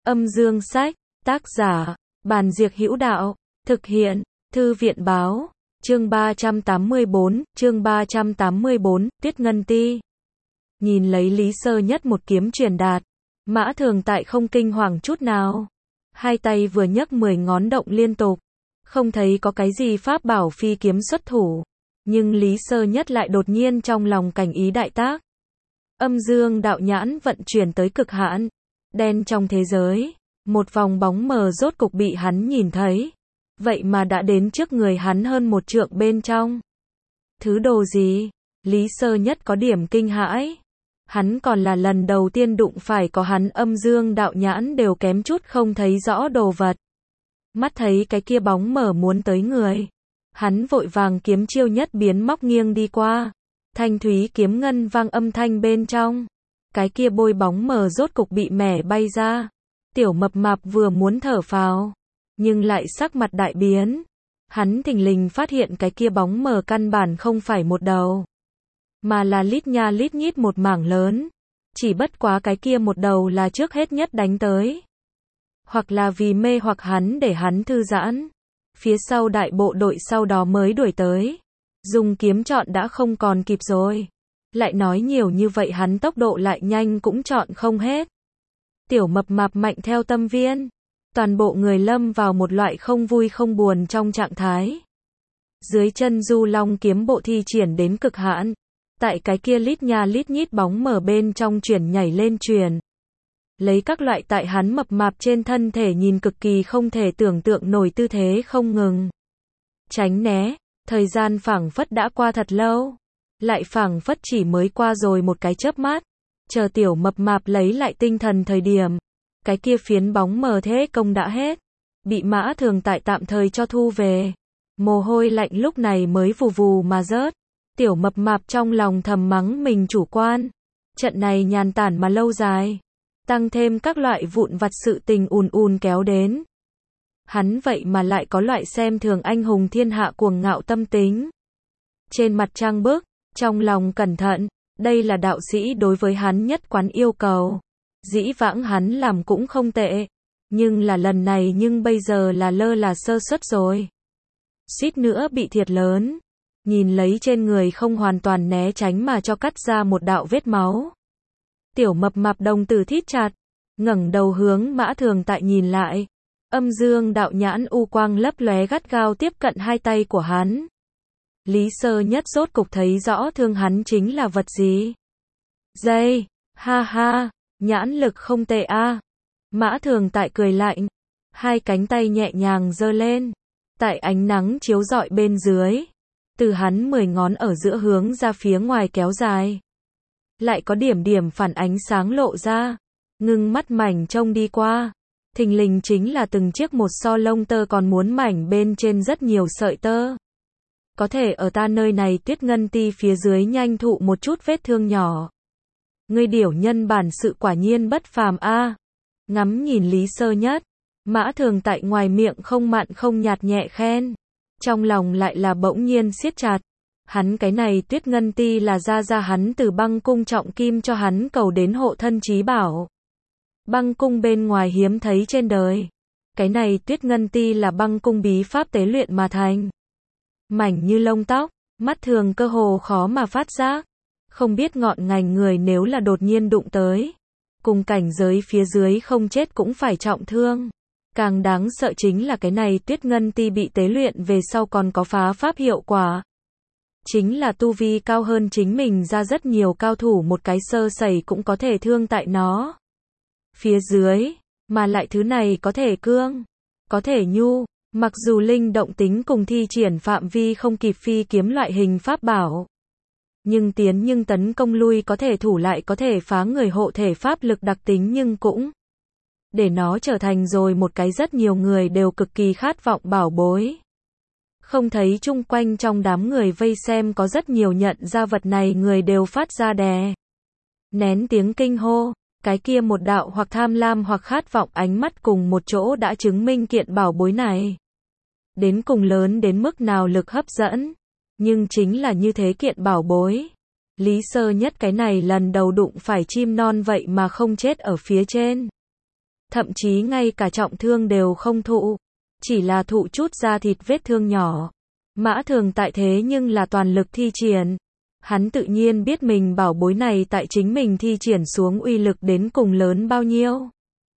Âm dương sách, tác giả, Bàn Diệc Hữu Đạo, thực hiện, Thư viện báo, chương 384, Tuyết Ngân Ti. Nhìn lấy Lý Sơ Nhất một kiếm truyền đạt, Mã Thường Tại không kinh hoàng chút nào. Hai tay vừa nhấc 10 ngón động liên tục, không thấy có cái gì pháp bảo phi kiếm xuất thủ. Nhưng Lý Sơ Nhất lại đột nhiên trong lòng cảnh ý đại tác. Âm dương đạo nhãn vận chuyển tới cực hạn, đen trong thế giới, một vòng bóng mờ rốt cục bị hắn nhìn thấy. Vậy mà đã đến trước người hắn hơn một trượng bên trong. Thứ đồ gì? Lý Sơ Nhất có điểm kinh hãi. Hắn còn là lần đầu tiên đụng phải có hắn âm dương đạo nhãn đều kém chút không thấy rõ đồ vật. Mắt thấy cái kia bóng mờ muốn tới người. Hắn vội vàng kiếm chiêu nhất biến móc nghiêng đi qua. Thanh thúy kiếm ngân vang âm thanh bên trong. Cái kia bôi bóng mờ rốt cục bị mẻ bay ra. Tiểu mập mạp vừa muốn thở phào, nhưng lại sắc mặt đại biến. Hắn thình lình phát hiện cái kia bóng mờ căn bản không phải một đầu, mà là lít nha lít nhít một mảng lớn. Chỉ bất quá cái kia một đầu là trước hết nhất đánh tới. Hoặc là vì mê hoặc hắn để hắn thư giãn. Phía sau đại bộ đội sau đó mới đuổi tới. Dùng kiếm chọn đã không còn kịp rồi. Lại nói nhiều như vậy hắn tốc độ lại nhanh cũng chọn không hết. Tiểu mập mạp mạnh theo tâm viên. Toàn bộ người lâm vào một loại không vui không buồn trong trạng thái. Dưới chân du long kiếm bộ thi triển đến cực hạn. Tại cái kia lít nha lít nhít bóng mở bên trong chuyển nhảy lên truyền. Lấy các loại tại hắn mập mạp trên thân thể nhìn cực kỳ không thể tưởng tượng nổi tư thế không ngừng. Tránh né, thời gian phảng phất đã qua thật lâu. Lại phảng phất chỉ mới qua rồi một cái chớp mắt. Chờ tiểu mập mạp lấy lại tinh thần thời điểm. Cái kia phiến bóng mờ thế công đã hết. Bị Mã Thường Tại tạm thời cho thu về. Mồ hôi lạnh lúc này mới vù vù mà rớt. Tiểu mập mạp trong lòng thầm mắng mình chủ quan. Trận này nhàn tản mà lâu dài. Tăng thêm các loại vụn vặt sự tình ùn kéo đến. Hắn vậy mà lại có loại xem thường anh hùng thiên hạ cuồng ngạo tâm tính. Trên mặt trang bức, trong lòng cẩn thận. Đây là đạo sĩ đối với hắn nhất quán yêu cầu. Dĩ vãng hắn làm cũng không tệ. Nhưng là lần này nhưng bây giờ là lơ là sơ suất rồi. Suýt nữa bị thiệt lớn. Nhìn lấy trên người không hoàn toàn né tránh mà cho cắt ra một đạo vết máu. Tiểu mập mạp đồng tử thít chặt. Ngẩng đầu hướng Mã Thường Tại nhìn lại. Âm dương đạo nhãn u quang lấp lóe gắt gao tiếp cận hai tay của hắn. Lý Sơ Nhất rốt cục thấy rõ thương hắn chính là vật gì. Dây, ha ha, nhãn lực không tệ a. Mã Thường Tại cười lạnh, hai cánh tay nhẹ nhàng giơ lên, tại ánh nắng chiếu rọi bên dưới, từ hắn 10 ngón ở giữa hướng ra phía ngoài kéo dài. Lại có điểm điểm phản ánh sáng lộ ra, ngưng mắt mảnh trông đi qua, thình lình chính là từng chiếc một so lông tơ còn muốn mảnh bên trên rất nhiều sợi tơ. Có thể ở ta nơi này Tuyết Ngân Ti phía dưới nhanh thụ một chút vết thương nhỏ. Ngươi điểu nhân bản sự quả nhiên bất phàm a. Ngắm nhìn Lý Sơ Nhất, Mã Thường Tại ngoài miệng không mặn không nhạt nhẹ khen. Trong lòng lại là bỗng nhiên siết chặt. Hắn cái này Tuyết Ngân Ti là ra hắn từ băng cung trọng kim cho hắn cầu đến hộ thân chí bảo. Băng cung bên ngoài hiếm thấy trên đời. Cái này Tuyết Ngân Ti là băng cung bí pháp tế luyện mà thành. Mảnh như lông tóc, mắt thường cơ hồ khó mà phát giác. Không biết ngọn ngành người nếu là đột nhiên đụng tới. Cùng cảnh giới phía dưới không chết cũng phải trọng thương. Càng đáng sợ chính là cái này Tuyết Ngân Ti bị tế luyện về sau còn có phá pháp hiệu quả. Chính là tu vi cao hơn chính mình ra rất nhiều cao thủ một cái sơ sẩy cũng có thể thương tại nó. Phía dưới, mà lại thứ này có thể cương, có thể nhu. Mặc dù linh động tính cùng thi triển phạm vi không kịp phi kiếm loại hình pháp bảo. Nhưng tấn công lui có thể thủ lại có thể phá người hộ thể pháp lực đặc tính nhưng cũng. Để nó trở thành rồi một cái rất nhiều người đều cực kỳ khát vọng bảo bối. Không thấy chung quanh trong đám người vây xem có rất nhiều nhận ra vật này người đều phát ra đè. Nén tiếng kinh hô. Cái kia một đạo hoặc tham lam hoặc khát vọng ánh mắt cùng một chỗ đã chứng minh kiện bảo bối này. Đến cùng lớn đến mức nào lực hấp dẫn. Nhưng chính là như thế kiện bảo bối. Lý Sơ Nhất cái này lần đầu đụng phải chim non vậy mà không chết ở phía trên. thậm chí ngay cả trọng thương đều không thụ, chỉ là thụ chút da thịt vết thương nhỏ. Mã Thường Tại thế nhưng là toàn lực thi triển. Hắn tự nhiên biết mình bảo bối này tại chính mình thi triển xuống uy lực đến cùng lớn bao nhiêu.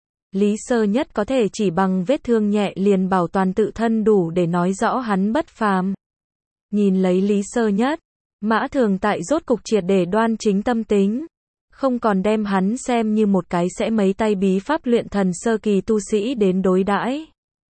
Lý Sơ Nhất có thể chỉ bằng vết thương nhẹ liền bảo toàn tự thân đủ để nói rõ hắn bất phàm. Nhìn lấy Lý Sơ Nhất, Mã Thường Tại rốt cục triệt để đoan chính tâm tính. Không còn đem hắn xem như một cái sẽ mấy tay bí pháp luyện thần sơ kỳ tu sĩ đến đối đãi,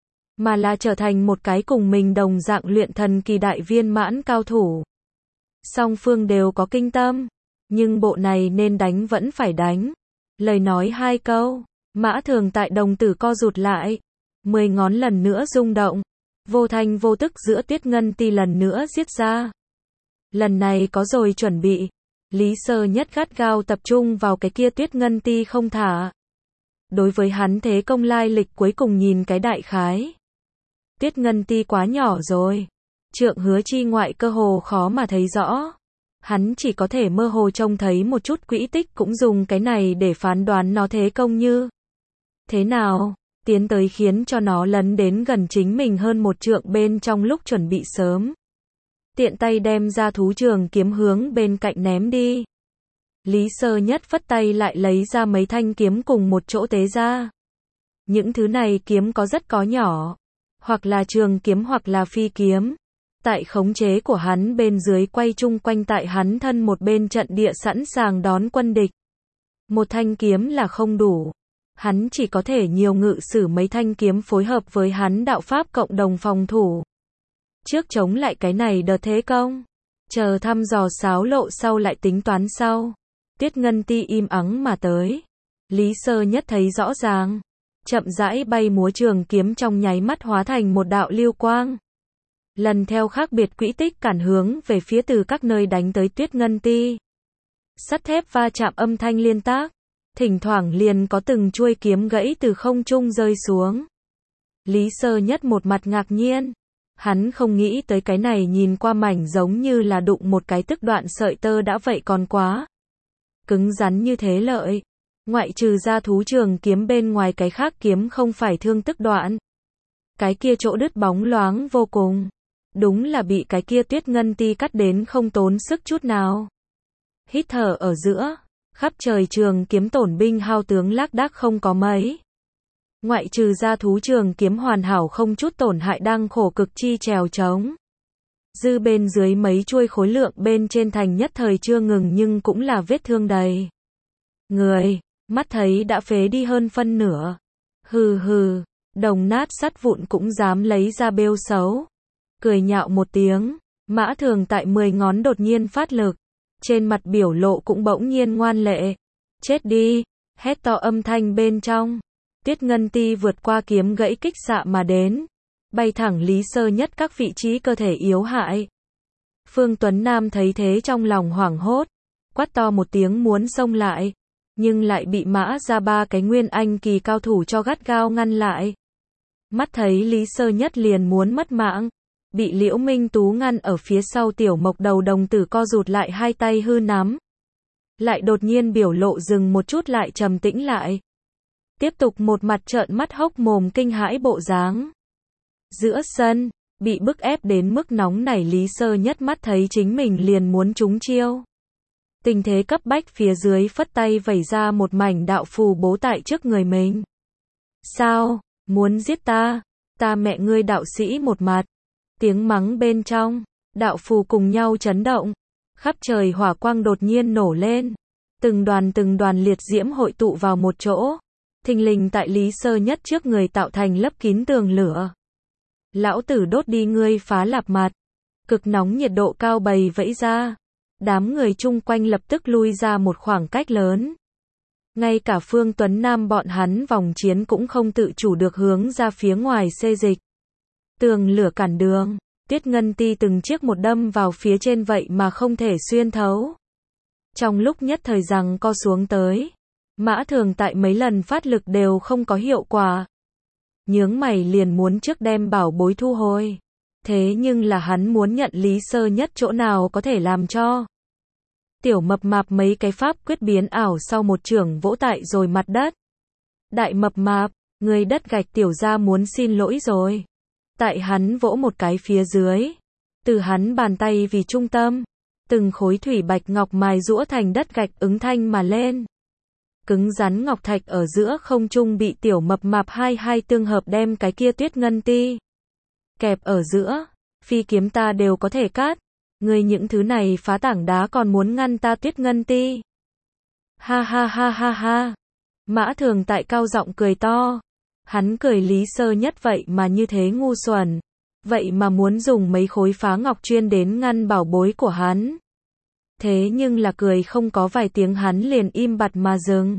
mà là trở thành một cái cùng mình đồng dạng luyện thần kỳ đại viên mãn cao thủ. Song phương đều có kinh tâm, nhưng bộ này nên đánh vẫn phải đánh. Lời nói hai câu, Mã Thường Tại đồng tử co rụt lại, 10 ngón lần nữa rung động, vô thanh vô tức giữa Tuyết Ngân Ti lần nữa giết ra. Lần này có rồi chuẩn bị, Lý Sơ Nhất gắt gao tập trung vào cái kia Tuyết Ngân Ti không thả. Đối với hắn thế công lai lịch cuối cùng nhìn cái đại khái. Tuyết Ngân Ti quá nhỏ rồi, Trượng Hứa Chi ngoại cơ hồ khó mà thấy rõ. Hắn chỉ có thể mơ hồ trông thấy một chút quỹ tích, cũng dùng cái này để phán đoán nó thế công như thế nào, tiến tới khiến cho nó lấn đến gần chính mình hơn một trượng bên trong lúc chuẩn bị sớm. Tiện tay đem ra thú trường kiếm hướng bên cạnh ném đi. Lý Sơ Nhất phất tay lại lấy ra mấy thanh kiếm cùng một chỗ tế ra. Những thứ này kiếm có nhỏ, hoặc là trường kiếm hoặc là phi kiếm. Tại khống chế của hắn bên dưới quay chung quanh tại hắn thân một bên trận địa sẵn sàng đón quân địch. Một thanh kiếm là không đủ. Hắn chỉ có thể nhiều ngự sử mấy thanh kiếm phối hợp với hắn đạo pháp cộng đồng phòng thủ. Trước chống lại cái này đợt thế công. Chờ thăm dò xáo lộ sau lại tính toán sau. Tuyết Ngân Ti im ắng mà tới. Lý Sơ Nhất thấy rõ ràng. Chậm rãi bay múa trường kiếm trong nháy mắt hóa thành một đạo lưu quang. Lần theo khác biệt quỹ tích cản hướng về phía từ các nơi đánh tới Tuyết Ngân Ti. Sắt thép va chạm âm thanh liên tác. Thỉnh thoảng liền có từng chuôi kiếm gãy từ không trung rơi xuống. Lý Sơ Nhất một mặt ngạc nhiên. Hắn không nghĩ tới cái này nhìn qua mảnh giống như là đụng một cái tức đoạn sợi tơ đã vậy còn quá cứng rắn như thế lợi. Ngoại trừ ra thú trường kiếm bên ngoài cái khác kiếm không phải thương tức đoạn. Cái kia chỗ đứt bóng loáng vô cùng. Đúng là bị cái kia Tuyết Ngân Ti cắt đến không tốn sức chút nào. Hít thở ở giữa, khắp trời trường kiếm tổn binh hao tướng lác đác không có mấy. Ngoại trừ ra thú trường kiếm hoàn hảo không chút tổn hại đang khổ cực chi trèo trống. Dư bên dưới mấy chuôi khối lượng bên trên thành nhất thời chưa ngừng nhưng cũng là vết thương đầy. Người, mắt thấy đã phế đi hơn phân nửa. Hừ hừ, đồng nát sắt vụn cũng dám lấy ra bêu xấu. Cười nhạo một tiếng, Mã Thường Tại 10 ngón đột nhiên phát lực. Trên mặt biểu lộ cũng bỗng nhiên ngoan lệ. Chết đi, hét to âm thanh bên trong. Tuyết Ngân Ti vượt qua kiếm gãy kích xạ mà đến. Bay thẳng Lý Sơ Nhất các vị trí cơ thể yếu hại. Phương Tuấn Nam thấy thế trong lòng hoảng hốt. Quát to một tiếng muốn xông lại. Nhưng lại bị Mã ra ba cái nguyên anh kỳ cao thủ cho gắt gao ngăn lại. Mắt thấy Lý Sơ Nhất liền muốn mất mạng. Bị Liễu Minh Tú ngăn ở phía sau tiểu mộc đầu đồng tử co rụt lại hai tay hư nắm. Lại đột nhiên biểu lộ dừng một chút lại trầm tĩnh lại. Tiếp tục một mặt trợn mắt hốc mồm kinh hãi bộ dáng. Giữa sân, bị bức ép đến mức nóng nảy Lý Sơ Nhất mắt thấy chính mình liền muốn trúng chiêu. Tình thế cấp bách phía dưới phất tay vẩy ra một mảnh đạo phù bố tại trước người mình. Sao, muốn giết ta? Ta mẹ ngươi đạo sĩ một mặt. Tiếng mắng bên trong, đạo phù cùng nhau chấn động. Khắp trời hỏa quang đột nhiên nổ lên. Từng đoàn liệt diễm hội tụ vào một chỗ. Thình lình tại Lý Sơ Nhất trước người tạo thành lấp kín tường lửa. Lão tử đốt đi ngươi phá lạp mặt. Cực nóng nhiệt độ cao bày vẫy ra. Đám người chung quanh lập tức lui ra một khoảng cách lớn. Ngay cả Phương Tuấn Nam bọn hắn vòng chiến cũng không tự chủ được hướng ra phía ngoài xê dịch. Tường lửa cản đường, Tuyết Ngân Ti từng chiếc một đâm vào phía trên vậy mà không thể xuyên thấu. Trong lúc nhất thời giằng co xuống tới, Mã Thường Tại mấy lần phát lực đều không có hiệu quả. Nhướng mày liền muốn trước đem bảo bối thu hồi. Thế nhưng là hắn muốn nhận Lý Sơ Nhất chỗ nào có thể làm cho. Tiểu mập mạp mấy cái pháp quyết biến ảo sau một chưởng vỗ tại rồi mặt đất. Đại mập mạp, người đất gạch tiểu gia muốn xin lỗi rồi. Tại hắn vỗ một cái phía dưới. Từ hắn bàn tay vì trung tâm. Từng khối thủy bạch ngọc mài giũa thành đất gạch ứng thanh mà lên. Cứng rắn ngọc thạch ở giữa không trung bị tiểu mập mạp hai tương hợp đem cái kia tuyết ngân ti. Kẹp ở giữa. Phi kiếm ta đều có thể cắt. Ngươi những thứ này phá tảng đá còn muốn ngăn ta tuyết ngân ti. Ha ha ha ha ha. Mã Thường Tại cao giọng cười to. Hắn cười Lý Sơ Nhất vậy mà như thế ngu xuẩn. Vậy mà muốn dùng mấy khối phá ngọc chuyên đến ngăn bảo bối của hắn. Thế nhưng là cười không có vài tiếng hắn liền im bặt mà dừng.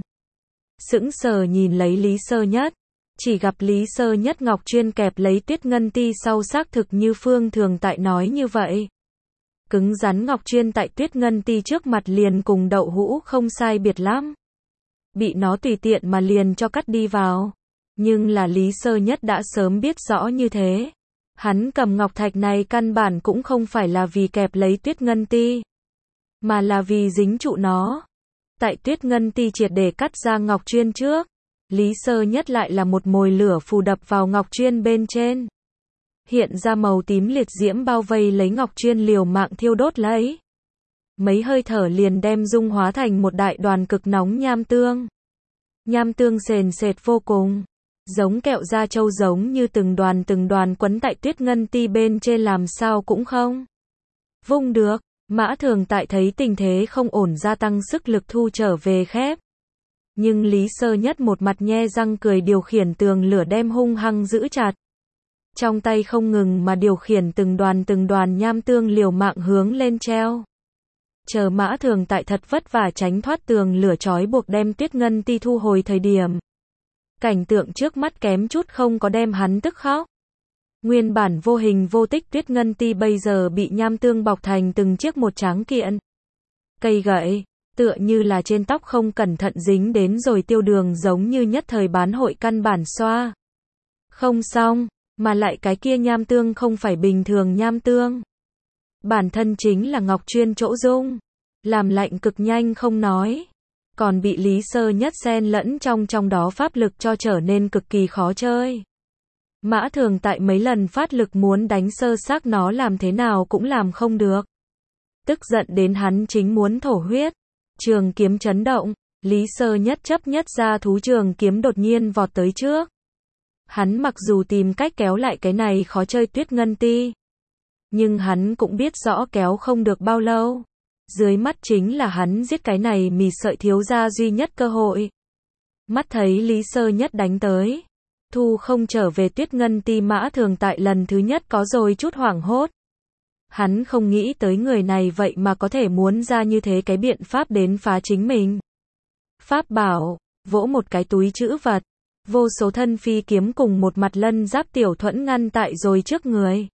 Sững sờ nhìn lấy Lý Sơ Nhất. Chỉ gặp Lý Sơ Nhất ngọc chuyên kẹp lấy tuyết ngân ti sau xác thực như Phương Thường Tại nói như vậy. Cứng rắn ngọc chuyên tại tuyết ngân ti trước mặt liền cùng đậu hũ không sai biệt lắm. Bị nó tùy tiện mà liền cho cắt đi vào. Nhưng là Lý Sơ Nhất đã sớm biết rõ như thế. Hắn cầm ngọc thạch này căn bản cũng không phải là vì kẹp lấy tuyết ngân ti. Mà là vì dính trụ nó. Tại tuyết ngân ti triệt để cắt ra ngọc chuyên trước. Lý Sơ Nhất lại là một mồi lửa phù đập vào ngọc chuyên bên trên. Hiện ra màu tím liệt diễm bao vây lấy ngọc chuyên liều mạng thiêu đốt lấy. Mấy hơi thở liền đem dung hóa thành một đại đoàn cực nóng nham tương. Nham tương sền sệt vô cùng. Giống kẹo da trâu giống như từng đoàn quấn tại tuyết ngân ti bên trên làm sao cũng không vung được. Mã Thường Tại thấy tình thế không ổn gia tăng sức lực thu trở về khép. Nhưng Lý Sơ Nhất một mặt nhe răng cười điều khiển tường lửa đem hung hăng giữ chặt. Trong tay không ngừng mà điều khiển từng đoàn nham tương liều mạng hướng lên treo. Chờ Mã Thường Tại thật vất vả tránh thoát tường lửa trói buộc đem tuyết ngân ti thu hồi thời điểm. Cảnh tượng trước mắt kém chút không có đem hắn tức khóc. Nguyên bản vô hình vô tích tuyết ngân ti bây giờ bị nham tương bọc thành từng chiếc một tráng kiện. Cây gậy, tựa như là trên tóc không cẩn thận dính đến rồi tiêu đường giống như nhất thời bán hội căn bản xoa. Không xong, mà lại cái kia nham tương không phải bình thường nham tương. Bản thân chính là ngọc chuyên chỗ dung. Làm lạnh cực nhanh không nói. Còn bị Lý Sơ Nhất xen lẫn trong đó pháp lực cho trở nên cực kỳ khó chơi. Mã Thường Tại mấy lần phát lực muốn đánh sơ xác nó làm thế nào cũng làm không được. Tức giận đến hắn chính muốn thổ huyết. Trường kiếm chấn động, Lý Sơ Nhất chấp nhất ra thú trường kiếm đột nhiên vọt tới trước. Hắn mặc dù tìm cách kéo lại cái này khó chơi tuyết ngân ti. Nhưng hắn cũng biết rõ kéo không được bao lâu. Dưới mắt chính là hắn giết cái này mì sợi thiếu gia duy nhất cơ hội. Mắt thấy Lý Sơ Nhất đánh tới. Thu không trở về tuyết ngân ti Mã Thường Tại lần thứ nhất có rồi chút hoảng hốt. Hắn không nghĩ tới người này vậy mà có thể muốn ra như thế cái biện pháp đến phá chính mình. Pháp bảo, vỗ một cái túi trữ vật. Vô số thân phi kiếm cùng một mặt lân giáp tiểu thuẫn ngăn tại rồi trước người.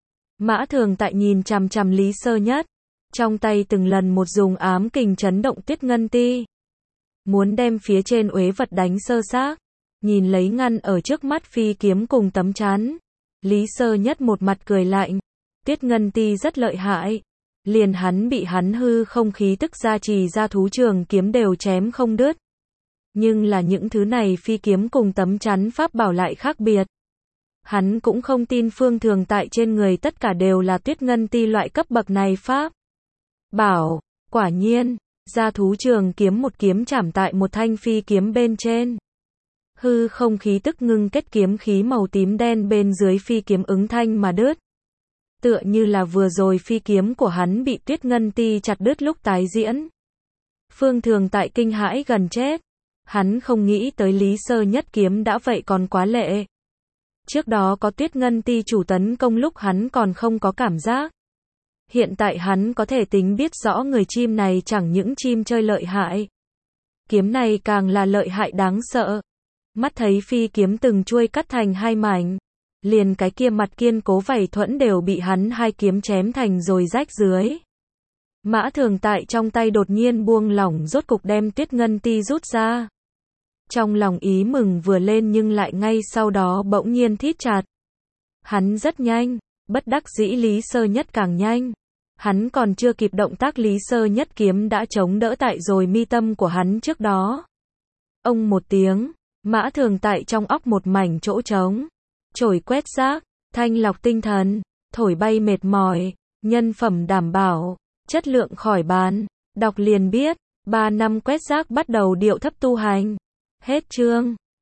Mã Thường Tại nhìn chằm chằm Lý Sơ Nhất. Trong tay từng lần một dùng ám kình chấn động tuyết ngân ti. Muốn đem phía trên uế vật đánh sơ xác. Nhìn lấy ngăn ở trước mắt phi kiếm cùng tấm chắn. Lý Sơ Nhất một mặt cười lạnh. Tuyết ngân ti rất lợi hại. Liền hắn bị hắn hư không khí tức gia trì ra thú trường kiếm đều chém không đứt. Nhưng là những thứ này phi kiếm cùng tấm chắn pháp bảo lại khác biệt. Hắn cũng không tin Phương Thường Tại trên người tất cả đều là tuyết ngân ti loại cấp bậc này pháp bảo. Quả nhiên, gia thú trường kiếm một kiếm chảm tại một thanh phi kiếm bên trên. Hư không khí tức ngưng kết kiếm khí màu tím đen bên dưới phi kiếm ứng thanh mà đứt. Tựa như là vừa rồi phi kiếm của hắn bị tuyết ngân ti chặt đứt lúc tái diễn. Phương Thường Tại kinh hãi gần chết. Hắn không nghĩ tới Lý Sơ Nhất kiếm đã vậy còn quá lệ. Trước đó có tuyết ngân ti chủ tấn công lúc hắn còn không có cảm giác. Hiện tại hắn có thể tính biết rõ người chim này chẳng những chim chơi lợi hại. Kiếm này càng là lợi hại đáng sợ. Mắt thấy phi kiếm từng chuôi cắt thành hai mảnh. Liền cái kia mặt kiên cố vảy thuẫn đều bị hắn hai kiếm chém thành rồi rách dưới. Mã Thường Tại trong tay đột nhiên buông lỏng rốt cục đem tuyết ngân ti rút ra. Trong lòng ý mừng vừa lên nhưng lại ngay sau đó bỗng nhiên thít chặt. Hắn rất nhanh, bất đắc dĩ Lý Sơ Nhất càng nhanh. Hắn còn chưa kịp động tác Lý Sơ Nhất kiếm đã chống đỡ tại rồi mi tâm của hắn trước đó. Ông một tiếng, Mã Thường tại trong óc một mảnh chỗ trống. Chổi quét rác, thanh lọc tinh thần, thổi bay mệt mỏi, nhân phẩm đảm bảo, chất lượng khỏi bàn. Đọc liền biết, 3 năm quét rác bắt đầu điệu thấp tu hành. Hết chương.